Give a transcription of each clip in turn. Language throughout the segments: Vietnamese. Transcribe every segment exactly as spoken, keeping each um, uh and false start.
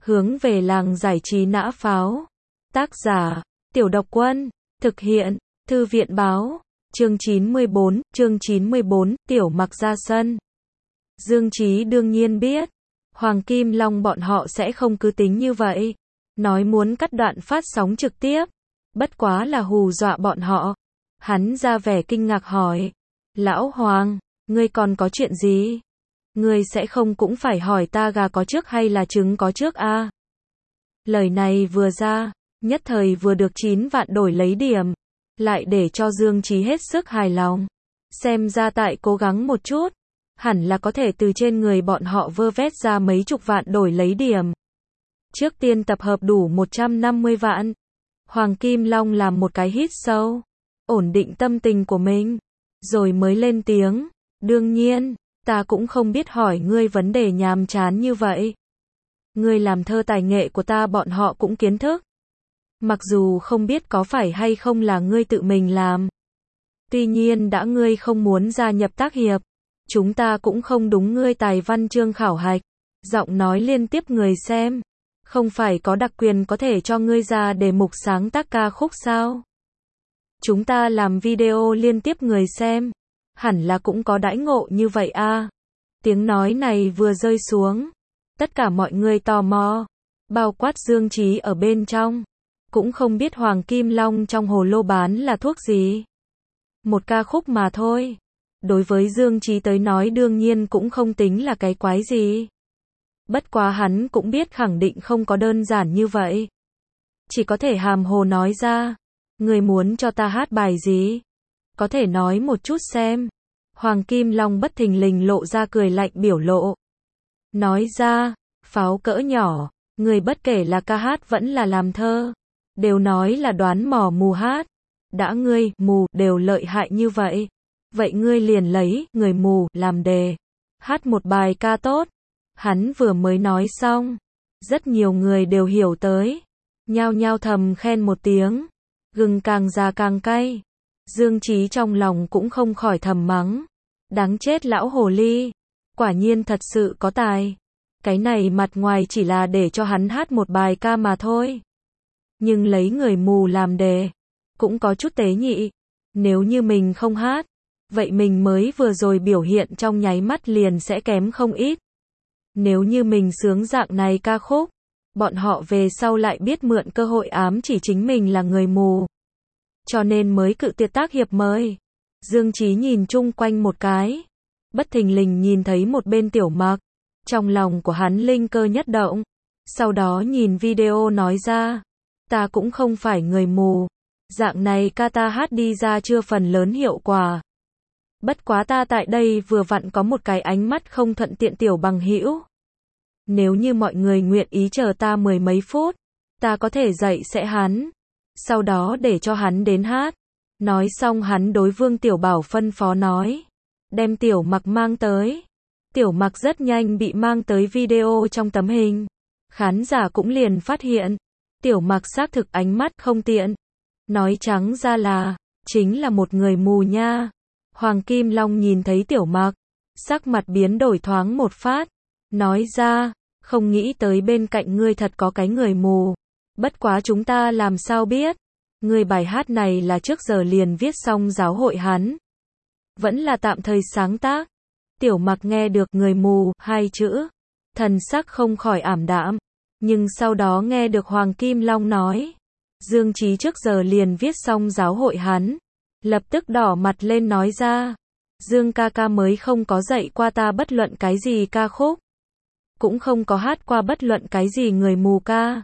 Hướng về làng giải trí nã pháo. Tác giả, Tiểu Độc Quân. Thực hiện, Thư viện báo. Chương chín mươi bốn, chương chín mươi bốn, Tiểu Mặc ra sân. Dương Chí đương nhiên biết, Hoàng Kim Long bọn họ sẽ không cứ tính như vậy. Nói muốn cắt đoạn phát sóng trực tiếp. Bất quá là hù dọa bọn họ. Hắn ra vẻ kinh ngạc hỏi. Lão Hoàng, ngươi còn có chuyện gì? Ngươi sẽ không cũng phải hỏi ta gà có trước hay là trứng có trước a? À? Lời này vừa ra, nhất thời vừa được chín vạn đổi lấy điểm. Lại để cho Dương Chí hết sức hài lòng. Xem ra tại cố gắng một chút, hẳn là có thể từ trên người bọn họ vơ vét ra mấy chục vạn đổi lấy điểm. Trước tiên tập hợp đủ một trăm năm mươi vạn. Hoàng Kim Long làm một cái hít sâu, ổn định tâm tình của mình, rồi mới lên tiếng. Đương nhiên, ta cũng không biết hỏi ngươi vấn đề nhàm chán như vậy. Ngươi làm thơ tài nghệ của ta bọn họ cũng kiến thức. Mặc dù không biết có phải hay không là ngươi tự mình làm. Tuy nhiên đã ngươi không muốn gia nhập tác hiệp, chúng ta cũng không đúng ngươi tài văn chương khảo hạch. Giọng nói liên tiếp người xem. Không phải có đặc quyền có thể cho ngươi ra đề mục sáng tác ca khúc sao? Chúng ta làm video liên tiếp người xem. Hẳn là cũng có đãi ngộ như vậy a. À. Tiếng nói này vừa rơi xuống. Tất cả mọi người tò mò. Bao quát Dương Chí ở bên trong. Cũng không biết Hoàng Kim Long trong hồ lô bán là thuốc gì. Một ca khúc mà thôi. Đối với Dương Chí tới nói đương nhiên cũng không tính là cái quái gì. Bất quá hắn cũng biết khẳng định không có đơn giản như vậy. Chỉ có thể hàm hồ nói ra. Người muốn cho ta hát bài gì? Có thể nói một chút xem. Hoàng Kim Long bất thình lình lộ ra cười lạnh biểu lộ. Nói ra, pháo cỡ nhỏ, người bất kể là ca hát vẫn là làm thơ. Đều nói là đoán mò mù hát. Đã ngươi, mù, đều lợi hại như vậy. Vậy ngươi liền lấy, người mù, làm đề. Hát một bài ca tốt. Hắn vừa mới nói xong. Rất nhiều người đều hiểu tới. Nhao nhao thầm khen một tiếng. Gừng càng già càng cay. Dương Chí trong lòng cũng không khỏi thầm mắng. Đáng chết lão hồ ly. Quả nhiên thật sự có tài. Cái này mặt ngoài chỉ là để cho hắn hát một bài ca mà thôi. Nhưng lấy người mù làm đề. Cũng có chút tế nhị. Nếu như mình không hát. Vậy mình mới vừa rồi biểu hiện trong nháy mắt liền sẽ kém không ít. Nếu như mình sướng dạng này ca khúc. Bọn họ về sau lại biết mượn cơ hội ám chỉ chính mình là người mù. Cho nên mới cự tuyệt tác hiệp mời. Dương Chí nhìn chung quanh một cái. Bất thình lình nhìn thấy một bên Tiểu Mặc. Trong lòng của hắn linh cơ nhất động. Sau đó nhìn video nói ra. Ta cũng không phải người mù. Dạng này ca ta hát đi ra chưa phần lớn hiệu quả. Bất quá ta tại đây vừa vặn có một cái ánh mắt không thuận tiện tiểu bằng hữu. Nếu như mọi người nguyện ý chờ ta mười mấy phút. Ta có thể dạy sẽ hắn. Sau đó để cho hắn đến hát. Nói xong hắn đối Vương Tiểu Bảo phân phó nói. Đem Tiểu Mặc mang tới. Tiểu Mặc rất nhanh bị mang tới video trong tấm hình. Khán giả cũng liền phát hiện. Tiểu Mặc xác thực ánh mắt không tiện. Nói trắng ra là, chính là một người mù nha. Hoàng Kim Long nhìn thấy Tiểu Mặc. Sắc mặt biến đổi thoáng một phát. Nói ra, không nghĩ tới bên cạnh ngươi thật có cái người mù. Bất quá chúng ta làm sao biết. Người bài hát này là trước giờ liền viết xong giáo hội hắn. Vẫn là tạm thời sáng tác. Tiểu Mặc nghe được người mù, hai chữ. Thần sắc không khỏi ảm đạm. Nhưng sau đó nghe được Hoàng Kim Long nói. Dương Chí trước giờ liền viết xong giáo hội hắn. Lập tức đỏ mặt lên nói ra. Dương ca ca mới không có dạy qua ta bất luận cái gì ca khúc. Cũng không có hát qua bất luận cái gì người mù ca.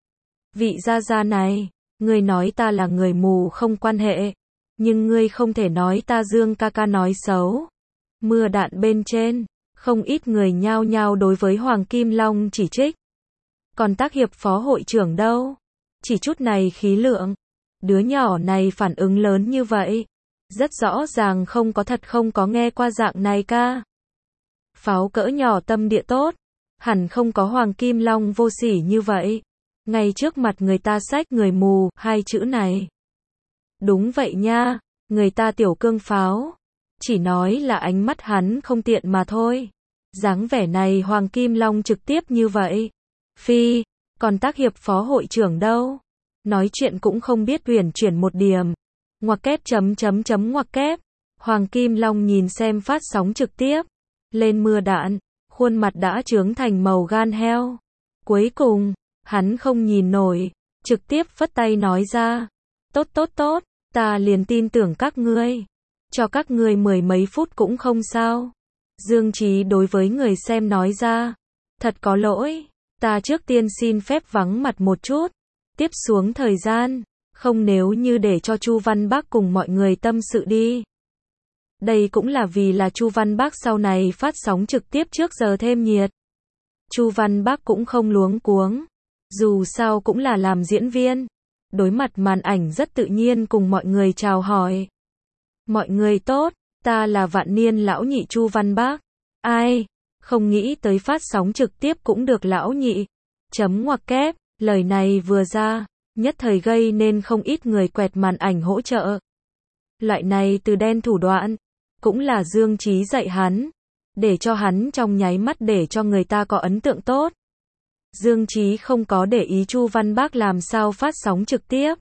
Vị gia gia này. Ngươi nói ta là người mù không quan hệ. Nhưng ngươi không thể nói ta Dương ca ca nói xấu. Mưa đạn bên trên. Không ít người nhao nhao đối với Hoàng Kim Long chỉ trích. Còn tác hiệp phó hội trưởng đâu? Chỉ chút này khí lượng. Đứa nhỏ này phản ứng lớn như vậy. Rất rõ ràng không có thật không có nghe qua dạng này ca. Pháo cỡ nhỏ tâm địa tốt. Hẳn không có Hoàng Kim Long vô sỉ như vậy. Ngay trước mặt người ta xách người mù, hai chữ này. Đúng vậy nha, người ta tiểu cương pháo. Chỉ nói là ánh mắt hắn không tiện mà thôi. Dáng vẻ này Hoàng Kim Long trực tiếp như vậy. Phi, còn tác hiệp phó hội trưởng đâu? Nói chuyện cũng không biết uyển chuyển một điểm. Ngoặc kép chấm chấm chấm ngoặc kép. Hoàng Kim Long nhìn xem phát sóng trực tiếp. Lên mưa đạn, khuôn mặt đã trướng thành màu gan heo. Cuối cùng, hắn không nhìn nổi, trực tiếp phất tay nói ra. Tốt tốt tốt, ta liền tin tưởng các ngươi. Cho các ngươi mười mấy phút cũng không sao. Dương Chí đối với người xem nói ra. Thật có lỗi, ta trước tiên xin phép vắng mặt một chút. Tiếp xuống thời gian, không nếu như để cho Chu Văn Bác cùng mọi người tâm sự đi. Đây cũng là vì là Chu Văn Bác sau này phát sóng trực tiếp trước giờ thêm nhiệt. Chu Văn Bác cũng không luống cuống. Dù sao cũng là làm diễn viên. Đối mặt màn ảnh rất tự nhiên cùng mọi người chào hỏi. Mọi người tốt, ta là vạn niên lão nhị Chu Văn Bác. Ai, không nghĩ tới phát sóng trực tiếp cũng được lão nhị. Chấm ngoặc kép, lời này vừa ra, nhất thời gây nên không ít người quẹt màn ảnh hỗ trợ. Loại này từ đen thủ đoạn, cũng là Dương Chí dạy hắn, để cho hắn trong nháy mắt để cho người ta có ấn tượng tốt. Dương Chí không có để ý Chu Văn Bác làm sao phát sóng trực tiếp,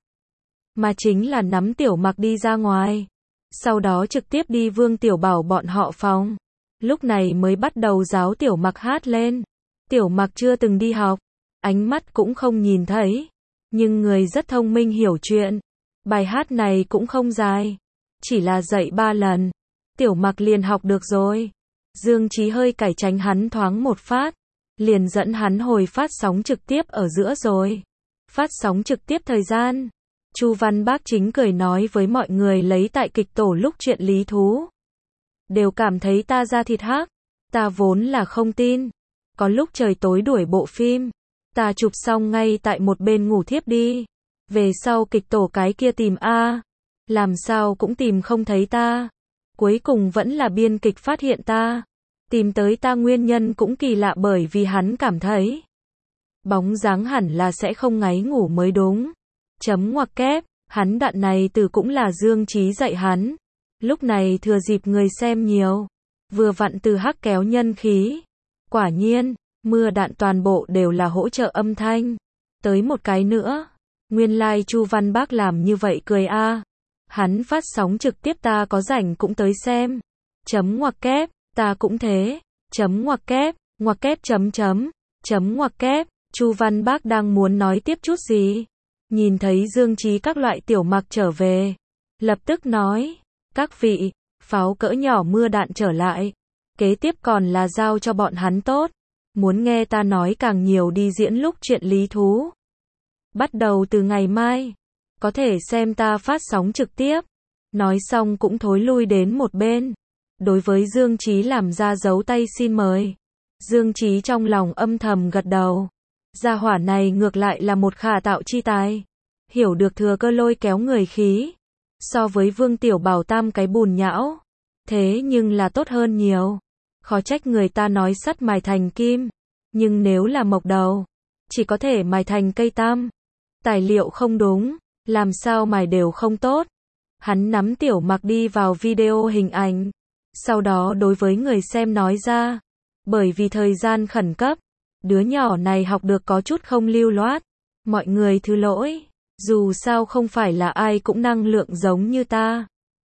mà chính là nắm Tiểu Mặc đi ra ngoài, sau đó trực tiếp đi Vương Tiểu Bảo bọn họ phòng. Lúc này mới bắt đầu giáo Tiểu Mặc hát lên. Tiểu Mặc chưa từng đi học, ánh mắt cũng không nhìn thấy, nhưng người rất thông minh hiểu chuyện. Bài hát này cũng không dài, chỉ là dạy ba lần, Tiểu Mặc liền học được rồi. Dương Chí hơi cải tránh hắn thoáng một phát, liền dẫn hắn hồi phát sóng trực tiếp ở giữa rồi. Phát sóng trực tiếp thời gian, Chu Văn Bác chính cười nói với mọi người lấy tại kịch tổ lúc chuyện lý thú. Đều cảm thấy ta da thịt hắc, ta vốn là không tin. Có lúc trời tối đuổi bộ phim, ta chụp xong ngay tại một bên ngủ thiếp đi. Về sau kịch tổ cái kia tìm a, làm sao cũng tìm không thấy ta. Cuối cùng vẫn là biên kịch phát hiện ta. Tìm tới ta nguyên nhân cũng kỳ lạ bởi vì hắn cảm thấy bóng dáng hẳn là sẽ không ngáy ngủ mới đúng. Chấm ngoặc kép, hắn đoạn này từ cũng là Dương Chí dạy hắn. Lúc này thừa dịp người xem nhiều, vừa vặn từ hắc kéo nhân khí. Quả nhiên, mưa đạn toàn bộ đều là hỗ trợ âm thanh. Tới một cái nữa, nguyên lai like Chu Văn Bác làm như vậy cười a. À. Hắn phát sóng trực tiếp ta có rảnh cũng tới xem. Chấm ngoặc kép, ta cũng thế. Chấm ngoặc kép, ngoặc kép chấm chấm, chấm ngoặc kép. Chu Văn Bác đang muốn nói tiếp chút gì, nhìn thấy Dương Chí các loại Tiểu Mặc trở về, lập tức nói, các vị, pháo cỡ nhỏ mưa đạn trở lại, kế tiếp còn là giao cho bọn hắn tốt. Muốn nghe ta nói càng nhiều đi diễn lúc chuyện lý thú. Bắt đầu từ ngày mai, có thể xem ta phát sóng trực tiếp. Nói xong cũng thối lui đến một bên. Đối với Dương Chí làm ra dấu tay xin mời. Dương Chí trong lòng âm thầm gật đầu. Gia hỏa này ngược lại là một khả tạo chi tài. Hiểu được thừa cơ lôi kéo người khí. So với Vương Tiểu Bảo tam cái bùn nhão. Thế nhưng là tốt hơn nhiều. Khó trách người ta nói sắt mài thành kim. Nhưng nếu là mộc đầu, chỉ có thể mài thành cây tam. Tài liệu không đúng, làm sao mài đều không tốt. Hắn nắm Tiểu Mặc đi vào video hình ảnh. Sau đó đối với người xem nói ra. Bởi vì thời gian khẩn cấp, đứa nhỏ này học được có chút không lưu loát. Mọi người thứ lỗi. Dù sao không phải là ai cũng năng lượng giống như ta.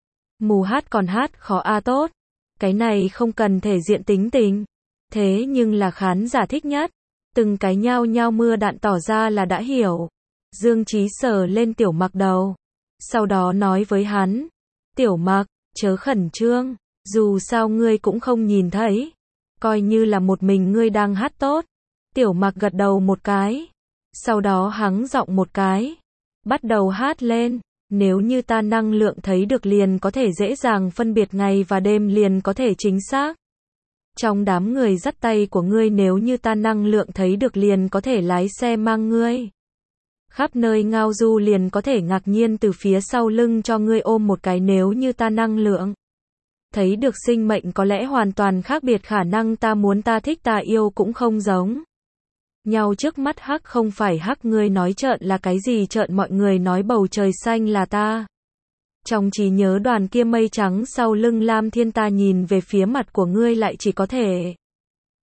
Mù hát còn hát khó a tốt. Cái này không cần thể diện tính tình. Thế nhưng là khán giả thích nhất. Từng cái nhao nhao mưa đạn tỏ ra là đã hiểu. Dương Chí sờ lên Tiểu Mặc đầu. Sau đó nói với hắn. Tiểu Mặc, chớ khẩn trương. Dù sao ngươi cũng không nhìn thấy. Coi như là một mình ngươi đang hát tốt. Tiểu Mặc gật đầu một cái. Sau đó hắng giọng một cái. Bắt đầu hát lên. Nếu như ta năng lượng thấy được liền có thể dễ dàng phân biệt ngày và đêm liền có thể chính xác. Trong đám người dắt tay của ngươi nếu như ta năng lượng thấy được liền có thể lái xe mang ngươi. Khắp nơi ngao du liền có thể ngạc nhiên từ phía sau lưng cho ngươi ôm một cái nếu như ta năng lượng. Thấy được sinh mệnh có lẽ hoàn toàn khác biệt khả năng ta muốn ta thích ta yêu cũng không giống. Nhau trước mắt hắc không phải hắc ngươi nói trợn là cái gì trợn mọi người nói bầu trời xanh là ta. Trong trí nhớ đoàn kia mây trắng sau lưng Lam Thiên ta nhìn về phía mặt của ngươi lại chỉ có thể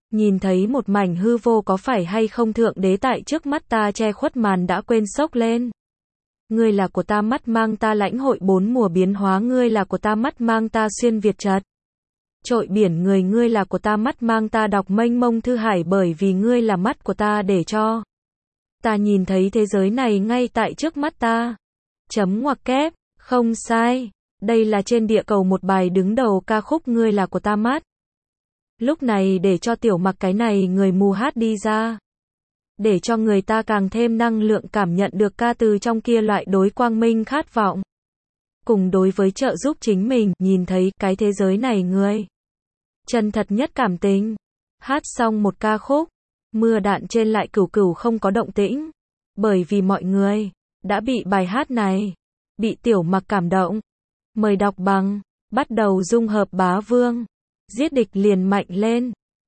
Nhìn thấy một mảnh hư vô có phải hay không thượng đế tại trước mắt ta che khuất màn đã quên sốc lên. Ngươi là của ta mắt mang ta lãnh hội bốn mùa biến hóa, ngươi là của ta mắt mang ta xuyên việt trật. Trội biển người, ngươi là của ta mắt mang ta đọc mênh mông thư hải, bởi vì ngươi là mắt của ta để cho ta nhìn thấy thế giới này ngay tại trước mắt ta. Chấm ngoặc kép, không sai. Đây là trên địa cầu một bài đứng đầu ca khúc Ngươi là của ta mắt. Lúc này để cho Tiểu Mặc cái này người mù hát đi ra. Để cho người ta càng thêm năng lượng cảm nhận được ca từ trong kia loại đối quang minh khát vọng. Cùng đối với trợ giúp chính mình, nhìn thấy cái thế giới này người. Chân thật nhất cảm tình. Hát xong một ca khúc. Mưa đạn trên lại cửu cửu không có động tĩnh. Bởi vì mọi người đã bị bài hát này, bị Tiểu Mặc cảm động. Mời đọc bằng, bắt đầu dung hợp bá vương. Giết địch liền mạnh lên.